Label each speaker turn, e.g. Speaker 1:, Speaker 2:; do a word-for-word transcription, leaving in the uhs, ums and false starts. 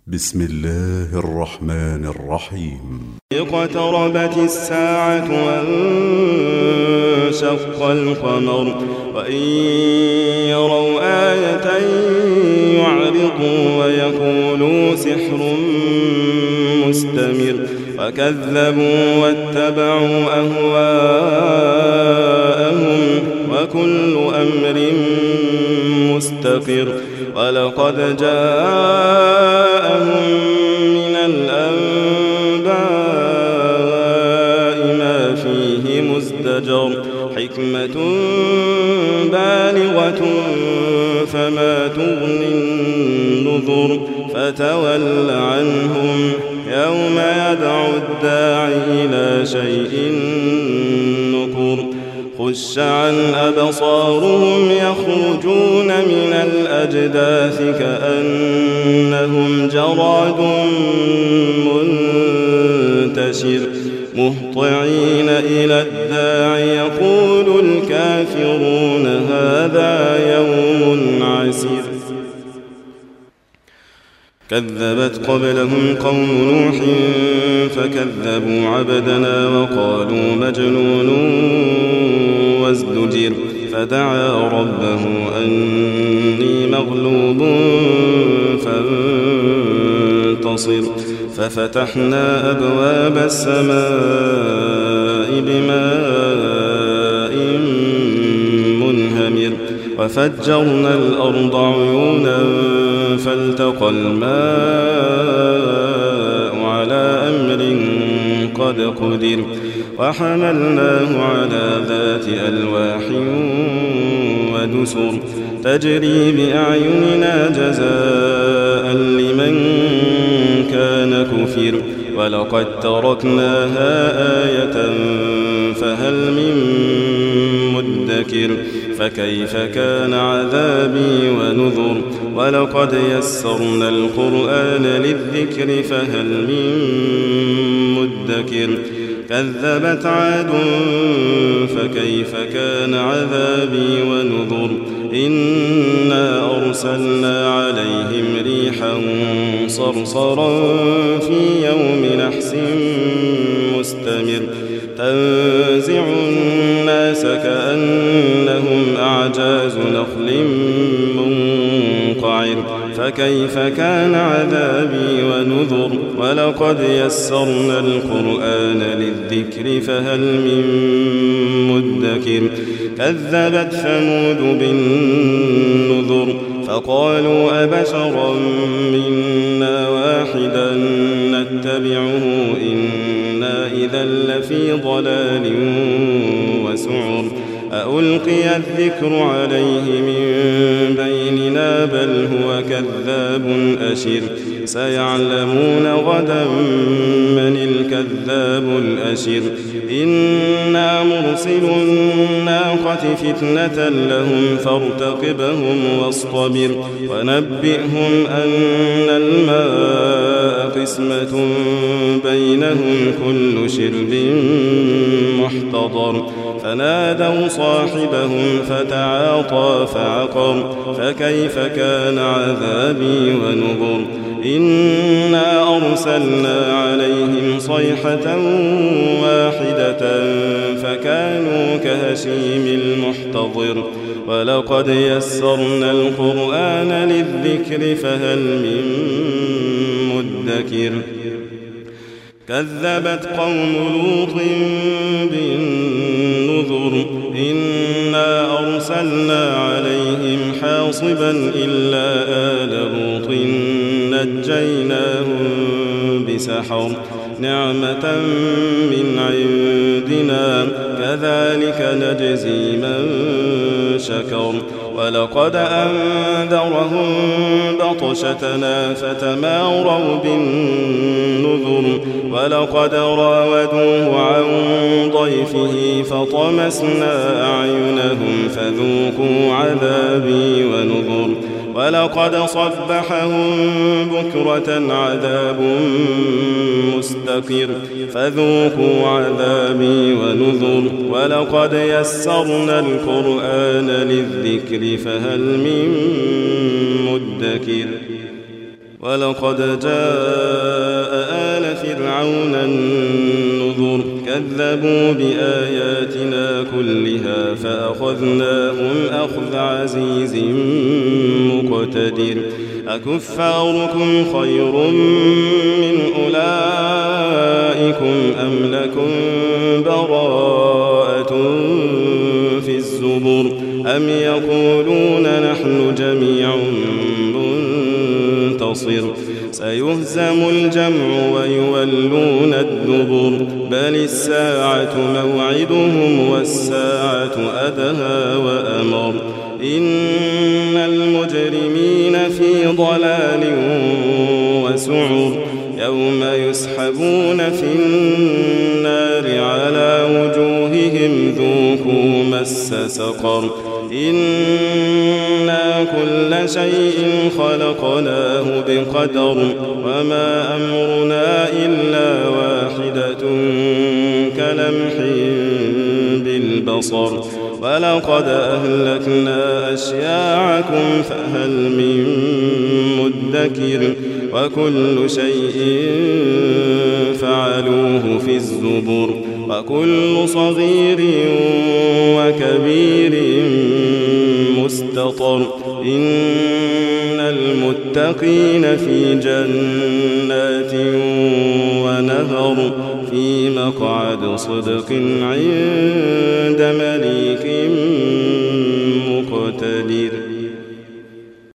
Speaker 1: بسم الله الرحمن الرحيم.
Speaker 2: اقتربت الساعة وانشق القمر وإن يروا آية يعرضوا ويقولوا سحر مستمر وكذبوا واتبعوا أهواءهم وكل أمر مستقر ولقد جاءهم من الأنباء ما فيه مزدجر حكمة بالغة فما تغني النذر فتول عنهم يوم يدعو الداعي إلى شيء نكر خش عن أبصارهم يخرجون من الأجداث كأنهم جراد منتشر مهطعين إلى الداعي يقول الكافرون هذا يوم عسير. كذبت قبلهم قوم نوح فكذبوا عبدنا وقالوا مجنون وازدجر فدعا ربه أني مغلوب فانتصر ففتحنا أبواب السماء بماء منهمر وفجرنا الأرض عيونا فالتقى الماء على أمر قد قدر وحملناه على ذات ألواح ودسر تجري بأعيننا جزاء لمن كان كفر ولقد تركناها آية فهل من مدكر فكيف كان عذابي ونذر ولقد يسرنا القرآن للذكر فهل من مدكر كذبت عاد فكيف كان عذابي ونذر إنا أرسلنا عليهم ريحا صرصرا في يوم نحس مستمر تنزع الناس كأنهم أعجاز نخل منقعر فكيف كان عذابي ونذر ولقد يسرنا القرآن للذكر فهل من مدكر كذبت ثمود بالنذر فقالوا أبشرا منا واحدا نتبعه إنا إذا لفي ضلال وسعر ألقي الذكر عليه من بيننا بل هو كذاب أشر سيعلمون غدا من الكذاب الأشر إنا مرسل الناقة فتنة لهم فارتقبهم واصطبر ونبئهم أن الماء قسمة بينهم كل شرب محتضر فنادوا صاحبهم فتعاطى فعقر فكيف كان عذابي ونذر إنا أرسلنا عليهم صيحة واحدة فكانوا كهشيم المحتضر ولقد يسرنا القرآن للذكر فهل من مدكر كذبت قوم لوط بالنذر إنا أرسلنا عليهم حاصبا إلا آل لوط نجيناهم بسحر نعمة من عندنا كذلك نجزي من شكر ولقد أنذرهم بطشتنا فتماروا بالنذر ولقد راودوه عن ضيفه فطمسنا أعينهم فذوقوا عذابي ونذر ولقد صبحهم بكرة عذاب مستقر فذوقوا عذابي ونذر ولقد يسرنا القرآن للذكر فهل من مدكر ولقد جاء آل فرعون النذر كذبوا بآياتنا كلها فأخذناهم أخذ عزيز مقتدر أكفاركم خير من أولئكم أم لكم براءة في الزبر أم يقولون نحن جميع منتصر سيهزم الجمع ويولون الدبر بل الساعة موعدهم والساعة أدهى وأمر إن المجرمين في ضلال وسعر يوم يسحبون في النار على وجوههم ذوقوا مس سقر إنا كل شيء خلقناه بقدر وما أمرنا إلا واحدة كلمح بالبصر ولقد أهلكنا أشياعكم فهل من مدكر وكل شيء فعلوه في الزبر وكل صغير وكبير مستطر إن المتقين في جنات ونهر في مقعد صدق عند مليك